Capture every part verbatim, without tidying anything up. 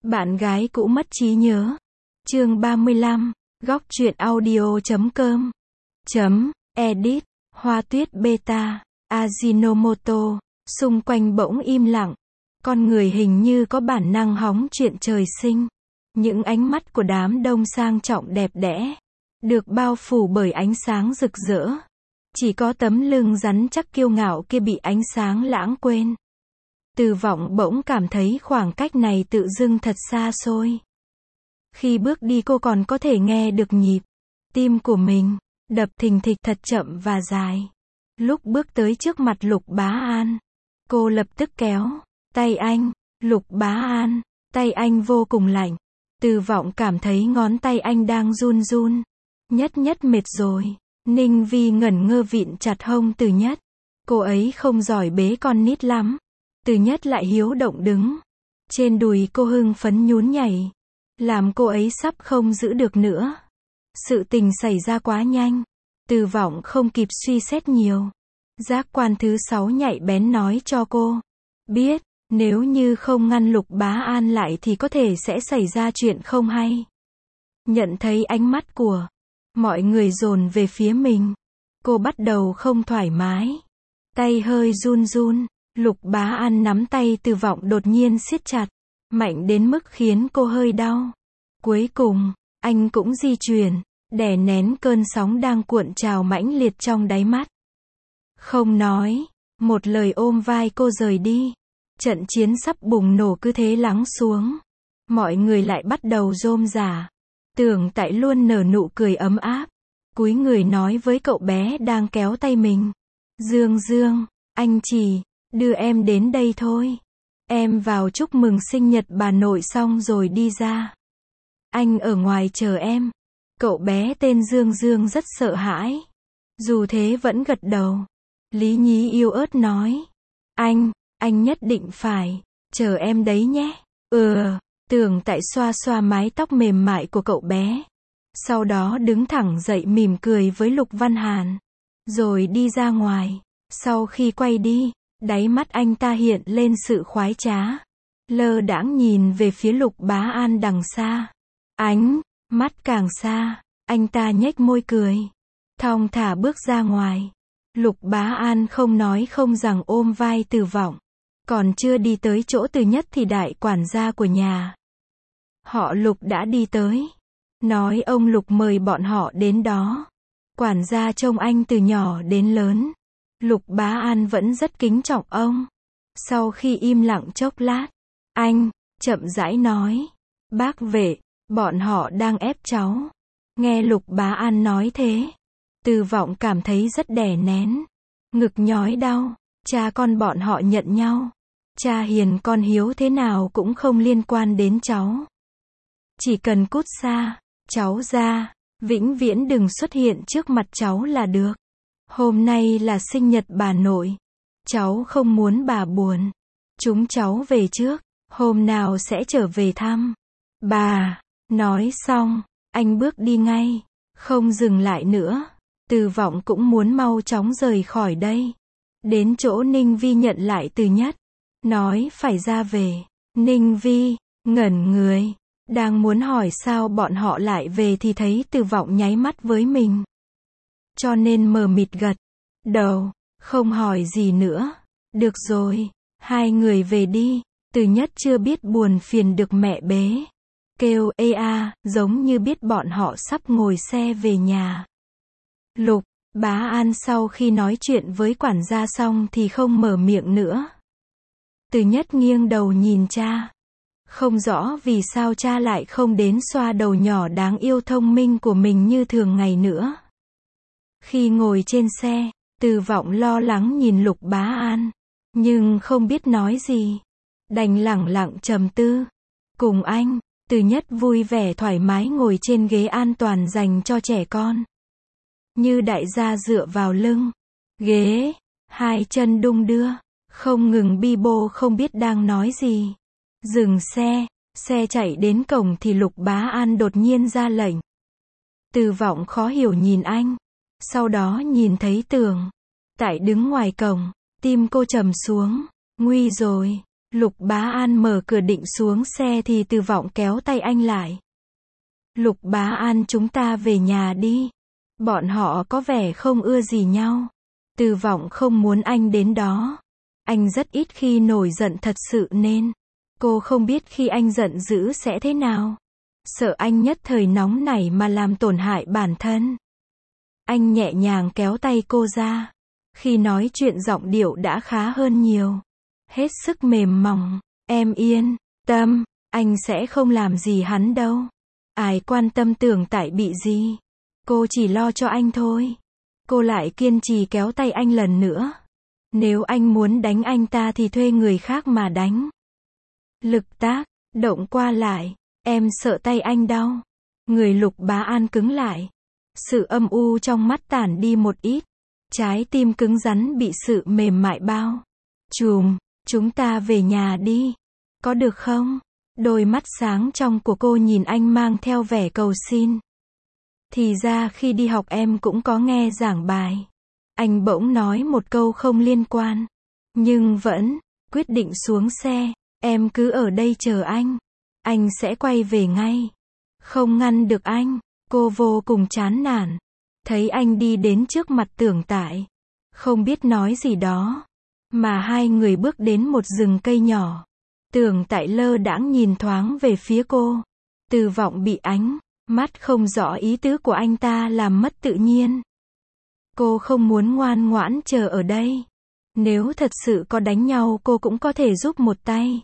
Bạn gái cũ mất trí nhớ. Chương ba mươi lăm, góc truyện audio chấm com. Chấm, edit, Hoa Tuyết Beta, Ajinomoto. Xung quanh bỗng im lặng. Con người hình như có bản năng hóng chuyện trời sinh. Những ánh mắt của đám đông sang trọng đẹp đẽ, được bao phủ bởi ánh sáng rực rỡ. Chỉ có tấm lưng rắn chắc kiêu ngạo kia bị ánh sáng lãng quên. Từ Vọng bỗng cảm thấy khoảng cách này tự dưng thật xa xôi. Khi bước đi cô còn có thể nghe được nhịp tim của mình đập thình thịch thật chậm và dài. Lúc bước tới trước mặt Lục Bá An, cô lập tức kéo tay anh. Lục Bá An, tay anh vô cùng lạnh. Từ Vọng cảm thấy ngón tay anh đang run run. Nhất Nhất mệt rồi. Ninh Vi ngẩn ngơ vịn chặt hông Từ Nhất. Cô ấy không giỏi bế con nít lắm. Từ Nhất lại hiếu động đứng trên đùi cô hưng phấn nhún nhảy, làm cô ấy sắp không giữ được nữa. Sự tình xảy ra quá nhanh. Từ Vọng không kịp suy xét nhiều. Giác quan thứ sáu nhạy bén nói cho cô biết, nếu như không ngăn Lục Bá An lại thì có thể sẽ xảy ra chuyện không hay. Nhận thấy ánh mắt của mọi người dồn về phía mình, cô bắt đầu không thoải mái. Tay hơi run run. Lục Bá An nắm tay Từ Vọng đột nhiên siết chặt, mạnh đến mức khiến cô hơi đau. Cuối cùng, anh cũng di chuyển, đè nén cơn sóng đang cuộn trào mãnh liệt trong đáy mắt. Không nói một lời ôm vai cô rời đi. Trận chiến sắp bùng nổ cứ thế lắng xuống. Mọi người lại bắt đầu rôm rả. Tưởng Tại luôn nở nụ cười ấm áp, cúi người nói với cậu bé đang kéo tay mình. Dương Dương, anh chỉ đưa em đến đây thôi. Em vào chúc mừng sinh nhật bà nội xong rồi đi ra. Anh ở ngoài chờ em. Cậu bé tên Dương Dương rất sợ hãi. Dù thế vẫn gật đầu. Lý Nhí yếu ớt nói. Anh, anh nhất định phải chờ em đấy nhé. Ừ, Tưởng Tại xoa xoa mái tóc mềm mại của cậu bé. Sau đó đứng thẳng dậy mỉm cười với Lục Văn Hàn. Rồi đi ra ngoài. Sau khi quay đi, đáy mắt anh ta hiện lên sự khoái trá. Lơ đãng nhìn về phía Lục Bá An đằng xa. Ánh mắt càng xa, anh ta nhếch môi cười, thong thả bước ra ngoài. Lục Bá An không nói không rằng ôm vai Từ Vọng. Còn chưa đi tới chỗ Từ Nhất thì đại quản gia của nhà họ Lục đã đi tới, nói ông Lục mời bọn họ đến đó. Quản gia trông anh từ nhỏ đến lớn. Lục Bá An vẫn rất kính trọng ông. Sau khi im lặng chốc lát, anh chậm rãi nói. Bác vệ, bọn họ đang ép cháu. Nghe Lục Bá An nói thế, Từ Vọng cảm thấy rất đè nén. Ngực nhói đau. Cha con bọn họ nhận nhau. Cha hiền con hiếu thế nào cũng không liên quan đến cháu. Chỉ cần cút xa cháu ra, vĩnh viễn đừng xuất hiện trước mặt cháu là được. Hôm nay là sinh nhật bà nội. Cháu không muốn bà buồn. Chúng cháu về trước. Hôm nào sẽ trở về thăm bà. Nói xong, anh bước đi ngay. Không dừng lại nữa. Từ Vọng cũng muốn mau chóng rời khỏi đây. Đến chỗ Ninh Vi nhận lại Từ Nhất. Nói phải ra về. Ninh Vi ngẩn người. Đang muốn hỏi sao bọn họ lại về thì thấy Từ Vọng nháy mắt với mình. Cho nên mờ mịt gật đầu, không hỏi gì nữa. Được rồi, hai người về đi. Từ Nhất chưa biết buồn phiền được mẹ bế. Kêu ê a, giống như biết bọn họ sắp ngồi xe về nhà. Lục Bá An sau khi nói chuyện với quản gia xong thì không mở miệng nữa. Từ Nhất nghiêng đầu nhìn cha. Không rõ vì sao cha lại không đến xoa đầu nhỏ đáng yêu thông minh của mình như thường ngày nữa. Khi ngồi trên xe, Từ Vọng lo lắng nhìn Lục Bá An, nhưng không biết nói gì. Đành lẳng lặng trầm tư. Cùng anh, Từ Nhất vui vẻ thoải mái ngồi trên ghế an toàn dành cho trẻ con. Như đại gia dựa vào lưng ghế, hai chân đung đưa, không ngừng bi bô không biết đang nói gì. Dừng xe, xe chạy đến cổng thì Lục Bá An đột nhiên ra lệnh. Từ Vọng khó hiểu nhìn anh. Sau đó nhìn thấy Tưởng Tại đứng ngoài cổng, tim cô trầm xuống. Nguy rồi. Lục Bá An mở cửa định xuống xe thì Từ Vọng kéo tay anh lại. Lục Bá An, chúng ta về nhà đi. Bọn họ có vẻ không ưa gì nhau. Từ Vọng không muốn anh đến đó. Anh rất ít khi nổi giận thật sự nên cô không biết khi anh giận dữ sẽ thế nào. Sợ anh nhất thời nóng nảy mà làm tổn hại bản thân. Anh nhẹ nhàng kéo tay cô ra. Khi nói chuyện giọng điệu đã khá hơn nhiều. Hết sức mềm mỏng. Em yên tâm, anh sẽ không làm gì hắn đâu. Ai quan tâm Tưởng Tại bị gì. Cô chỉ lo cho anh thôi. Cô lại kiên trì kéo tay anh lần nữa. Nếu anh muốn đánh anh ta thì thuê người khác mà đánh. Lực tác, động qua lại. Em sợ tay anh đau. Người Lục Bá An cứng lại. Sự âm u trong mắt tản đi một ít. Trái tim cứng rắn bị sự mềm mại bao trùm. Chúng ta về nhà đi. Có được không? Đôi mắt sáng trong của cô nhìn anh mang theo vẻ cầu xin. Thì ra khi đi học em cũng có nghe giảng bài. Anh bỗng nói một câu không liên quan. Nhưng vẫn quyết định xuống xe. Em cứ ở đây chờ anh. Anh sẽ quay về ngay. Không ngăn được anh. Cô vô cùng chán nản. Thấy anh đi đến trước mặt Tưởng Tại. Không biết nói gì đó. Mà hai người bước đến một rừng cây nhỏ. Tưởng Tại lơ đãng nhìn thoáng về phía cô. Từ Vọng bị ánh mắt không rõ ý tứ của anh ta làm mất tự nhiên. Cô không muốn ngoan ngoãn chờ ở đây. Nếu thật sự có đánh nhau cô cũng có thể giúp một tay.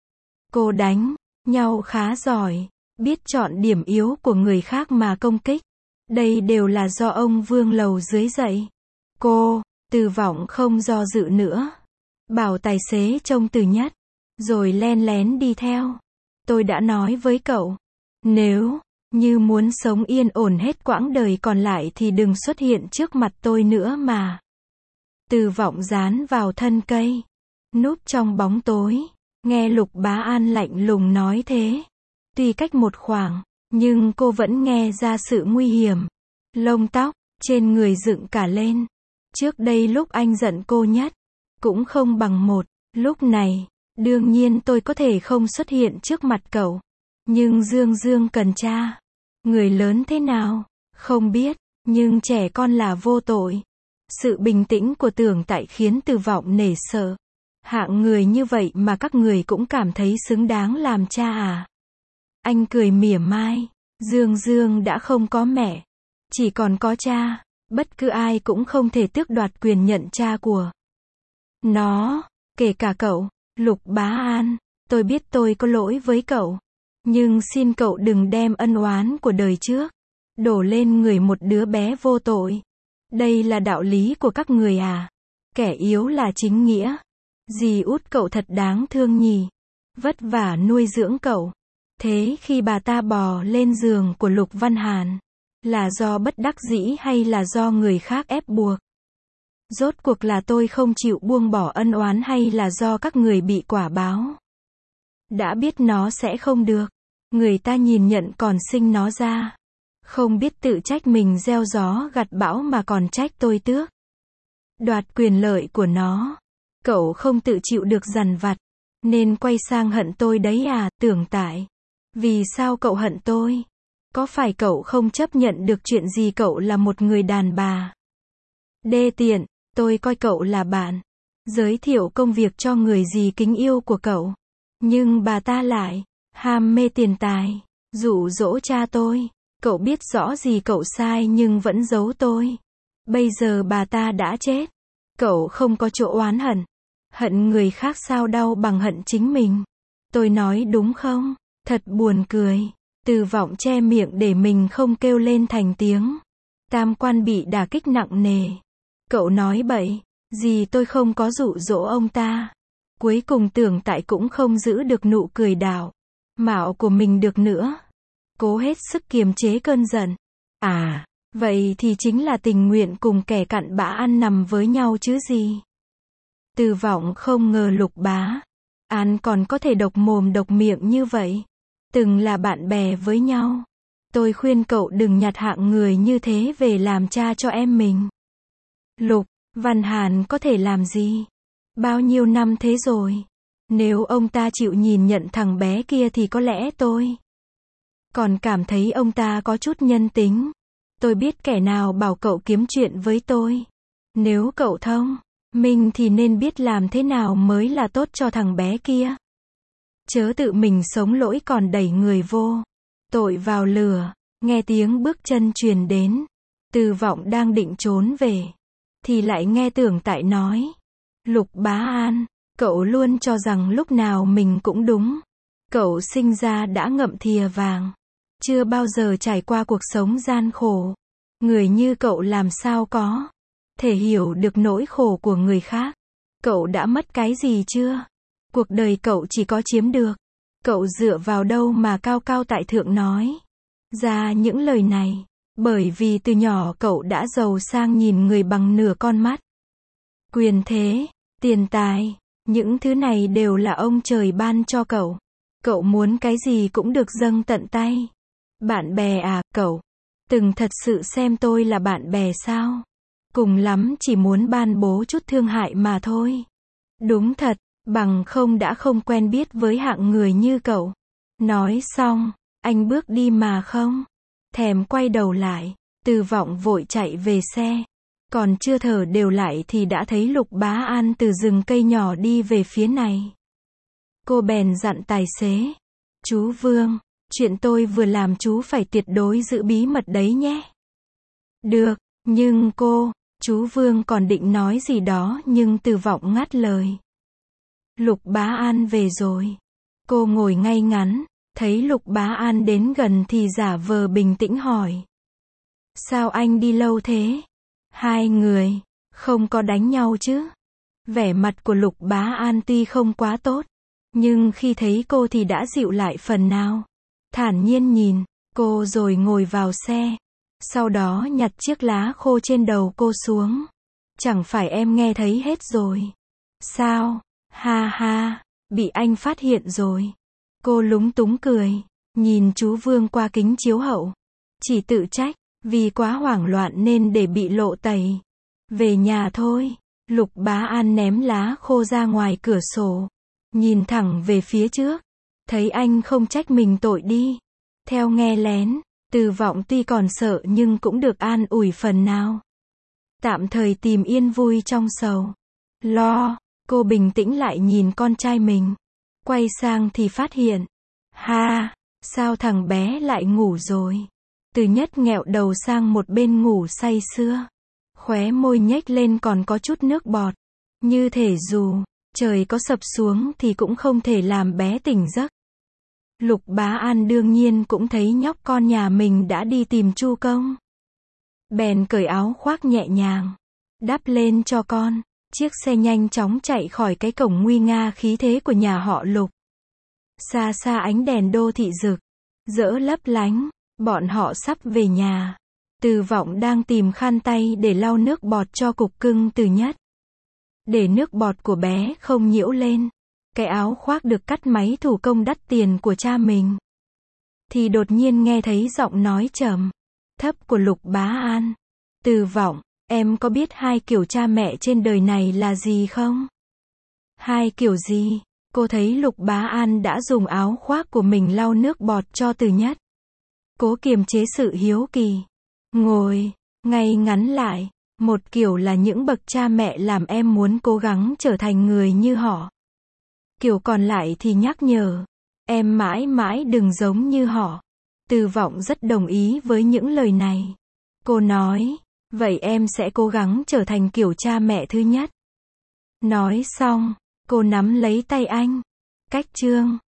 Cô đánh nhau khá giỏi. Biết chọn điểm yếu của người khác mà công kích. Đây đều là do ông Vương lầu dưới dạy. Cô, Từ Vọng không do dự nữa. Bảo tài xế trông Từ Nhất. Rồi len lén đi theo. Tôi đã nói với cậu. Nếu như muốn sống yên ổn hết quãng đời còn lại thì đừng xuất hiện trước mặt tôi nữa mà. Từ Vọng dán vào thân cây. Núp trong bóng tối. Nghe Lục Bá An lạnh lùng nói thế. Tuy cách một khoảng. Nhưng cô vẫn nghe ra sự nguy hiểm. Lông tóc trên người dựng cả lên. Trước đây lúc anh giận cô nhất. Cũng không bằng một. Lúc này. Đương nhiên tôi có thể không xuất hiện trước mặt cậu. Nhưng Dương Dương cần cha. Người lớn thế nào? Không biết. Nhưng trẻ con là vô tội. Sự bình tĩnh của Tưởng Tại khiến Từ Vọng nể sợ. Hạng người như vậy mà các người cũng cảm thấy xứng đáng làm cha à? Anh cười mỉa mai. Dương Dương đã không có mẹ. Chỉ còn có cha. Bất cứ ai cũng không thể tước đoạt quyền nhận cha của nó. Kể cả cậu. Lục Bá An. Tôi biết tôi có lỗi với cậu. Nhưng xin cậu đừng đem ân oán của đời trước đổ lên người một đứa bé vô tội. Đây là đạo lý của các người à? Kẻ yếu là chính nghĩa. Dì út cậu thật đáng thương nhỉ. Vất vả nuôi dưỡng cậu. Thế khi bà ta bò lên giường của Lục Văn Hàn, là do bất đắc dĩ hay là do người khác ép buộc? Rốt cuộc là tôi không chịu buông bỏ ân oán hay là do các người bị quả báo? Đã biết nó sẽ không được. Người ta nhìn nhận còn sinh nó ra. Không biết tự trách mình gieo gió gặt bão mà còn trách tôi tước đoạt quyền lợi của nó. Cậu không tự chịu được dằn vặt. Nên quay sang hận tôi đấy à, Tưởng Tại? Vì sao cậu hận tôi? Có phải cậu không chấp nhận được chuyện gì cậu là một người đàn bà đê tiện? Tôi coi cậu là bạn. Giới thiệu công việc cho người gì kính yêu của cậu. Nhưng bà ta lại ham mê tiền tài. Dụ dỗ cha tôi. Cậu biết rõ gì cậu sai nhưng vẫn giấu tôi. Bây giờ bà ta đã chết. Cậu không có chỗ oán hận. Hận người khác sao đau bằng hận chính mình. Tôi nói đúng không? Thật buồn cười. Từ Vọng che miệng để mình không kêu lên thành tiếng. Tam quan bị đả kích nặng nề. Cậu nói bậy. Gì tôi không có dụ dỗ ông ta. Cuối cùng Tưởng Tại cũng không giữ được nụ cười đảo mạo của mình được nữa. Cố hết sức kiềm chế cơn giận. À, vậy thì chính là tình nguyện cùng kẻ cặn bã ăn nằm với nhau chứ gì. Từ Vọng không ngờ Lục Bá An còn có thể độc mồm độc miệng như vậy. Từng là bạn bè với nhau. Tôi khuyên cậu đừng nhặt hạng người như thế về làm cha cho em mình. Lục Văn Hàn có thể làm gì? Bao nhiêu năm thế rồi. Nếu ông ta chịu nhìn nhận thằng bé kia thì có lẽ tôi còn cảm thấy ông ta có chút nhân tính. Tôi biết kẻ nào bảo cậu kiếm chuyện với tôi. Nếu cậu thông minh thì nên biết làm thế nào mới là tốt cho thằng bé kia. Chớ tự mình sống lỗi còn đẩy người vô tội vào lửa. Nghe tiếng bước chân truyền đến. Từ Vọng đang định trốn về. Thì lại nghe Tưởng Tại nói. Lục Bá An, cậu luôn cho rằng lúc nào mình cũng đúng. Cậu sinh ra đã ngậm thìa vàng. Chưa bao giờ trải qua cuộc sống gian khổ. Người như cậu làm sao có thể hiểu được nỗi khổ của người khác. Cậu đã mất cái gì chưa? Cuộc đời cậu chỉ có chiếm được. Cậu dựa vào đâu mà cao cao tại thượng nói ra những lời này? Bởi vì từ nhỏ cậu đã giàu sang nhìn người bằng nửa con mắt. Quyền thế, tiền tài, những thứ này đều là ông trời ban cho cậu. Cậu muốn cái gì cũng được dâng tận tay. Bạn bè à, cậu từng thật sự xem tôi là bạn bè sao? Cùng lắm chỉ muốn ban bố chút thương hại mà thôi. Đúng thật, bằng không đã không quen biết với hạng người như cậu. Nói xong, anh bước đi mà không thèm quay đầu lại. Từ Vọng vội chạy về xe. Còn chưa thở đều lại thì đã thấy Lục Bá An từ rừng cây nhỏ đi về phía này. Cô bèn dặn tài xế. Chú Vương, chuyện tôi vừa làm chú phải tuyệt đối giữ bí mật đấy nhé. Được, nhưng cô, chú Vương còn định nói gì đó nhưng Từ Vọng ngắt lời. Lục Bá An về rồi. Cô ngồi ngay ngắn, thấy Lục Bá An đến gần thì giả vờ bình tĩnh hỏi. Sao anh đi lâu thế? Hai người không có đánh nhau chứ? Vẻ mặt của Lục Bá An tuy không quá tốt, nhưng khi thấy cô thì đã dịu lại phần nào. Thản nhiên nhìn cô rồi ngồi vào xe. Sau đó nhặt chiếc lá khô trên đầu cô xuống. Chẳng phải em nghe thấy hết rồi sao? Ha ha, bị anh phát hiện rồi. Cô lúng túng cười, nhìn chú Vương qua kính chiếu hậu. Chỉ tự trách, vì quá hoảng loạn nên để bị lộ tẩy. Về nhà thôi. Lục Bá An ném lá khô ra ngoài cửa sổ. Nhìn thẳng về phía trước. Thấy anh không trách mình tội đi. Theo nghe lén, Từ Vọng tuy còn sợ nhưng cũng được an ủi phần nào. Tạm thời tìm yên vui trong sầu lo. Cô bình tĩnh lại nhìn con trai mình. Quay sang thì phát hiện. Ha, sao thằng bé lại ngủ rồi? Từ Nhất nghẹo đầu sang một bên ngủ say sưa. Khóe môi nhếch lên còn có chút nước bọt. Như thể dù trời có sập xuống thì cũng không thể làm bé tỉnh giấc. Lục Bá An đương nhiên cũng thấy nhóc con nhà mình đã đi tìm Chu Công. Bèn cởi áo khoác nhẹ nhàng, đắp lên cho con. Chiếc xe nhanh chóng chạy khỏi cái cổng nguy nga khí thế của nhà họ Lục. Xa xa ánh đèn đô thị rực rỡ lấp lánh. Bọn họ sắp về nhà. Từ Vọng đang tìm khăn tay để lau nước bọt cho cục cưng Từ Nhất. Để nước bọt của bé không nhiễu lên cái áo khoác được cắt máy thủ công đắt tiền của cha mình. Thì đột nhiên nghe thấy giọng nói trầm thấp của Lục Bá An. Từ Vọng, em có biết hai kiểu cha mẹ trên đời này là gì không? Hai kiểu gì? Cô thấy Lục Bá An đã dùng áo khoác của mình lau nước bọt cho Từ Nhất. Cố kiềm chế sự hiếu kỳ. Ngồi ngay ngắn lại. Một kiểu là những bậc cha mẹ làm em muốn cố gắng trở thành người như họ. Kiểu còn lại thì nhắc nhở em mãi mãi đừng giống như họ. Từ Vọng rất đồng ý với những lời này. Cô nói, vậy em sẽ cố gắng trở thành kiểu cha mẹ thứ nhất. Nói xong, cô nắm lấy tay anh. Cách chương